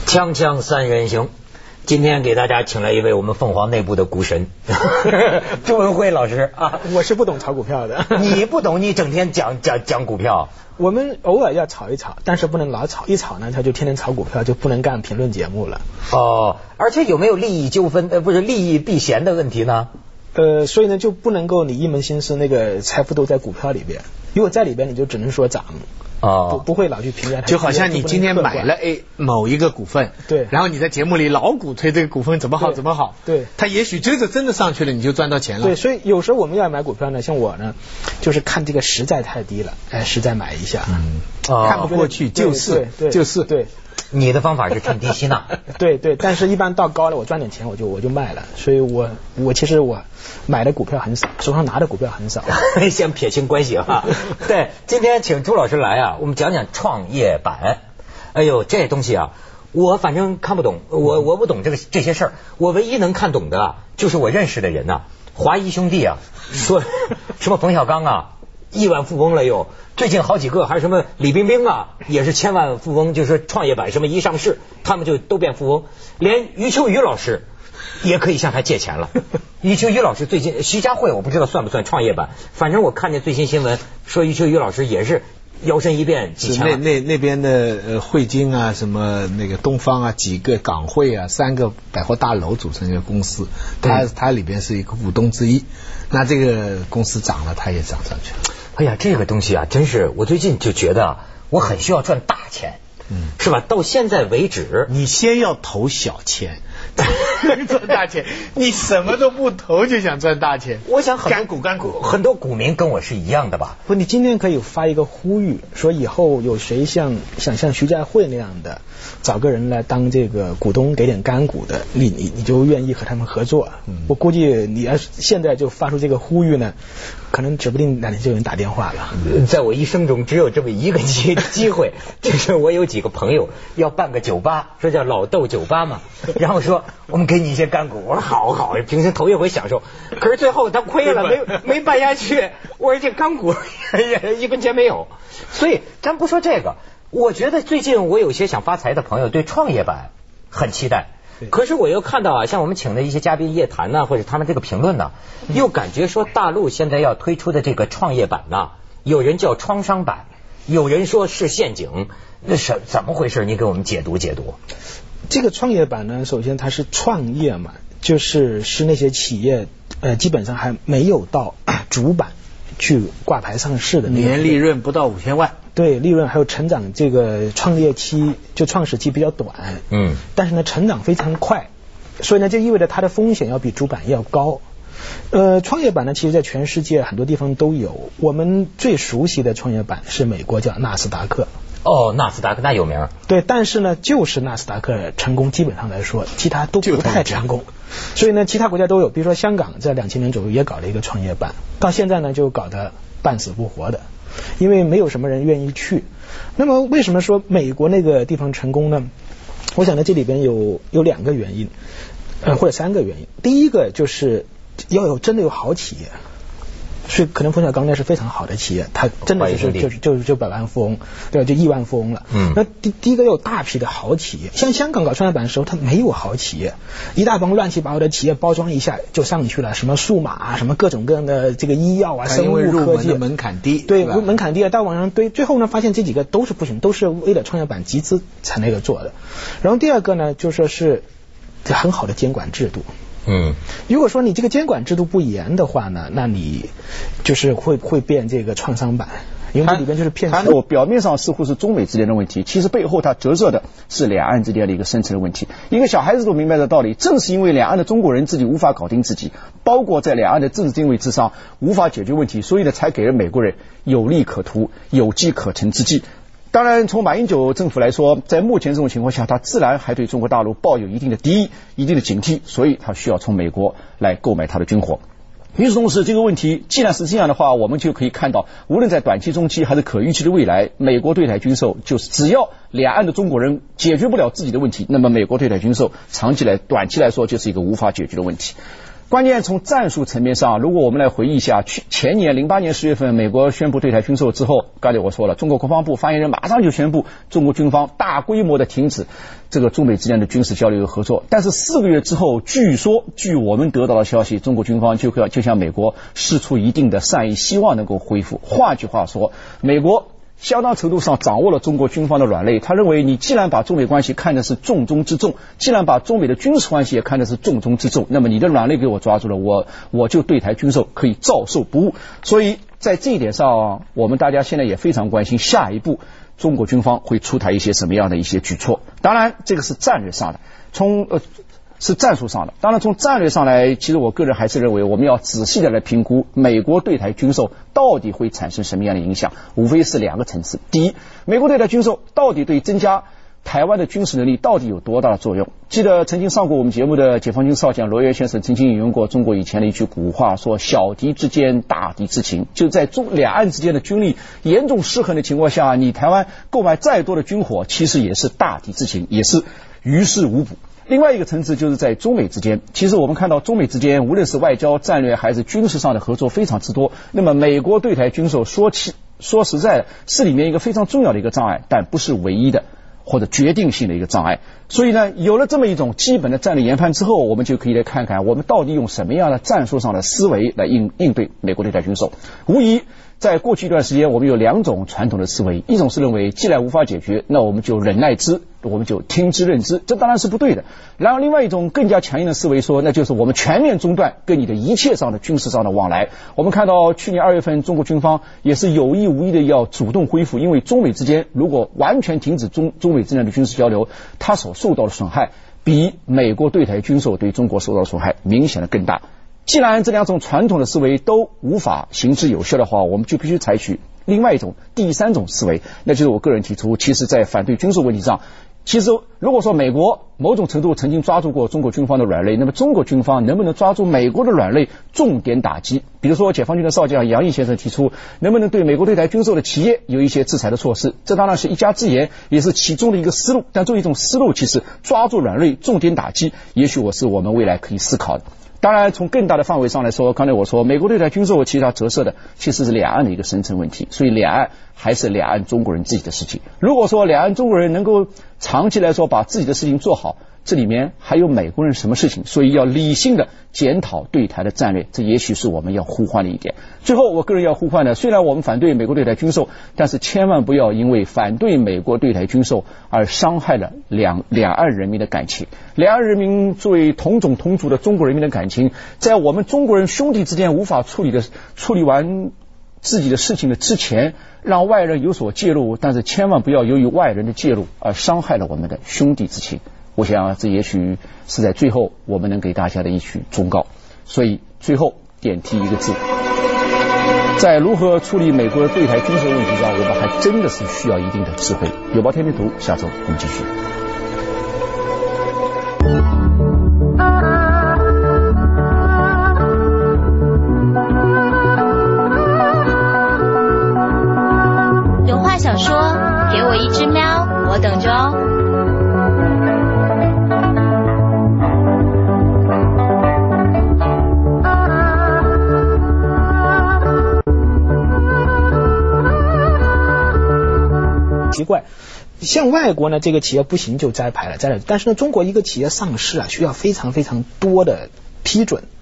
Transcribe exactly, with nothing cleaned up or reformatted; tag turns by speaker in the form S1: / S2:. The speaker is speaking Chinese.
S1: 锵锵三人行，今天给大家请来一位我们凤凰内部的股神周文辉老师啊。
S2: 我是不懂炒股票的。
S1: 你不懂，你整天讲讲讲股票。
S2: 我们偶尔要炒一炒，但是不能老炒，一炒呢他就天天炒股票，就不能干评论节目了。
S1: 哦，而且有没有利益纠纷呃不是利益避嫌的问题呢？
S2: 呃，所以呢就不能够你一门心思那个财富都在股票里边，如果在里边你就只能说涨。
S1: 哦，
S2: 不不会老去评价它，
S3: 就好像你今天买了 A 某一个股份，
S2: 对，
S3: 然后你在节目里老鼓吹这个股份怎么好怎么好，
S2: 对，
S3: 它也许追着真的上去了，你就赚到钱了。
S2: 对，所以有时候我们要买股票呢，像我呢，就是看这个实在太低了，哎，实在买一下，
S3: 嗯，哦、看不过去就是就是
S2: 对。
S1: 你的方法是趁低吸纳，
S2: 对对，但是一般到高了，我赚点钱我就我就卖了，所以我我其实我买的股票很少，手上拿的股票很少。
S1: 先撇清关系啊。对，今天请朱老师来啊，我们讲讲创业板。哎呦，这东西啊，我反正看不懂，我我不懂这个这些事儿，我唯一能看懂的就是我认识的人呐、啊，华谊兄弟啊，说什么冯小刚啊。亿万富翁了又，最近好几个还是什么李冰冰啊，也是千万富翁，就是创业板什么一上市，他们就都变富翁。连余秋雨老师也可以向他借钱了。余秋雨老师最近，徐家汇我不知道算不算创业板，反正我看见最新新闻说余秋雨老师也是摇身一变几千万。
S3: 那那那边的呃汇金啊，什么那个东方啊，几个港汇啊，三个百货大楼组成一个公司，它它里边是一个股东之一。那这个公司涨了，它也涨上去了。
S1: 哎呀，这个东西啊，真是我最近就觉得啊，我很需要赚大钱，嗯，是吧？到现在为止，
S3: 你先要投小钱，赚大钱，你什么都不投就想赚大钱。
S1: 我想很
S3: 干股干股，
S1: 很多股民跟我是一样的吧？
S2: 不，你今天可以发一个呼吁，说以后有谁像想像徐家汇那样的，找个人来当这个股东，给点干股的，你你你就愿意和他们合作。嗯、我估计你要现在就发出这个呼吁呢，可能指不定哪天就有人打电话了。
S1: 在我一生中只有这么一个机机会，就是我有几个朋友要办个酒吧，说叫老豆酒吧嘛，然后说我们给你一些干股，我说好好，平时头一回享受，可是最后他亏了，没没办下去，我说这干股一分钱没有，所以咱不说这个，我觉得最近我有些想发财的朋友对创业板很期待。可是我又看到啊，像我们请的一些嘉宾夜谈呢、啊，或者他们这个评论呢、啊，又感觉说大陆现在要推出的这个创业板呢、啊，有人叫创伤板，有人说是陷阱，那是怎么回事？你给我们解读解读。
S2: 这个创业板呢，首先它是创业嘛，就是是那些企业呃基本上还没有到主板去挂牌上市的，
S3: 年利润不到五千万。
S2: 对，利润还有成长，这个创业期就创始期比较短，嗯，但是呢成长非常快，所以呢这意味着它的风险要比主板要高。呃，创业板呢，其实在全世界很多地方都有，我们最熟悉的创业板是美国叫纳斯达克。
S1: 哦，纳斯达克那有名。
S2: 对，但是呢，就是纳斯达克成功，基本上来说，其他都不太成功。所以呢，其他国家都有，比如说香港在两千年左右也搞了一个创业板，到现在呢就搞得半死不活的，因为没有什么人愿意去。那么为什么说美国那个地方成功呢？我想呢，这里边有有两个原因，呃，或者三个原因。第一个就是要有真的有好企业。所以可能冯小刚那是非常好的企业，他真的就是就是就是就百万富翁，对吧？就亿万富翁了。嗯。那第第一个有大批的好企业，像香港搞创业板的时候，它没有好企业，一大帮乱七八糟的企业包装一下就上去了，什么数码啊，什么各种各样的这个医药啊、生物科技，
S3: 门槛低，
S2: 对，门槛低啊，到网上堆，最后呢发现这几个都是不行，都是为了创业板集资才那个做的。然后第二个呢，就说是很好的监管制度。嗯，如果说你这个监管制度不严的话呢，那你就是会会变这个创伤板，因为这里边就是骗术。
S4: 我表面上似乎是中美之间的问题，其实背后它折射的是两岸之间的一个深层的问题。一个小孩子都明白的道理，正是因为两岸的中国人自己无法搞定自己，包括在两岸的政治定位之上无法解决问题，所以呢才给了美国人有利可图、有机可乘之计。当然从马英九政府来说，在目前这种情况下，他自然还对中国大陆抱有一定的敌意、一定的警惕，所以他需要从美国来购买他的军火。与此同时，这个问题既然是这样的话，我们就可以看到，无论在短期、中期还是可预期的未来，美国对台军售就是只要两岸的中国人解决不了自己的问题，那么美国对台军售长期来、短期来说就是一个无法解决的问题。 关键从战术层面上，如果我们来回忆一下，去前年零八年十月份，美国宣布对台军售之后，刚才我说了，中国国防部发言人马上就宣布，中国军方大规模的停止这个中美之间的军事交流和合作。但是四个月之后，据说据我们得到的消息，中国军方就要就向美国释出一定的善意，希望能够恢复。换句话说，美国相当程度上掌握了中国军方的软肋，他认为你既然把中美关系看的是重中之重，既然把中美的军事关系也看的是重中之重，那么你的软肋给我抓住了，我我就对台军售可以照收不误。所以在这一点上，我们大家现在也非常关心下一步中国军方会出台一些什么样的一些举措。当然这个是战略上的，从呃是战术上的。当然从战略上来，其实我个人还是认为我们要仔细的来评估美国对台军售到底会产生什么样的影响，无非是两个层次。第一，美国对台军售到底对增加台湾的军事能力到底有多大的作用？记得曾经上过我们节目的解放军少将罗源先生曾经引用过中国以前的一句古话，说小敌之间大敌之情。就在中两岸之间的军力严重失衡的情况下，你台湾购买再多的军火其实也是大敌之情，也是于事无补。另外一个层次就是在中美之间，其实我们看到中美之间无论是外交战略还是军事上的合作非常之多。那么美国对台军售说起说实在的是里面一个非常重要的一个障碍，但不是唯一的或者决定性的一个障碍。所以呢，有了这么一种基本的战略研判之后，我们就可以来看看我们到底用什么样的战术上的思维来应应对美国对台军售。无疑在过去一段时间，我们有两种传统的思维，一种是认为既然无法解决，那我们就忍耐之，我们就听之任之，这当然是不对的。然后另外一种更加强硬的思维说，那就是我们全面中断跟你的一切上的军事上的往来。我们看到去年二月份，中国军方也是有意无意的要主动恢复，因为中美之间如果完全停止中中美之间的军事交流，它所受到的损害比美国对台军售对中国受到的损害明显的更大。既然这两种传统的思维都无法行之有效的话，我们就必须采取另外一种第三种思维，那就是我个人提出，其实在反对军售问题上，其实如果说美国某种程度曾经抓住过中国军方的软肋，那么中国军方能不能抓住美国的软肋，重点打击？比如说解放军的少将杨毅先生提出，能不能对美国对台军售的企业有一些制裁的措施？这当然是一家之言，也是其中的一个思路，但作为一种思路，其实抓住软肋，重点打击，也许我是我们未来可以思考的。当然从更大的范围上来说，刚才我说美国对台军售其实它折射的其实是两岸的一个深层问题，所以两岸还是两岸中国人自己的事情。如果说两岸中国人能够长期来说把自己的事情做好，这里面还有美国人什么事情？所以要理性的检讨对台的战略，这也许是我们要呼唤的一点。最后我个人要呼唤的，虽然我们反对美国对台军售，但是千万不要因为反对美国对台军售而伤害了两两岸人民的感情。两岸人民作为同种同族的中国人民的感情，在我们中国人兄弟之间无法处理的处理完自己的事情的之前，让外人有所介入，但是千万不要由于外人的介入而伤害了我们的兄弟之情。我想这也许是在最后我们能给大家的一曲忠告。所以最后点题一个字，在如何处理美国对台军售问题上，我们还真的是需要一定的智慧。有报天天图，下周我们继续。
S5: 有话想说，给我一只喵，我等着哦。
S2: 奇怪，像外国呢，这个企业不行就摘牌了，摘了。但是呢，中国一个企业上市啊，需要非常非常多的批准。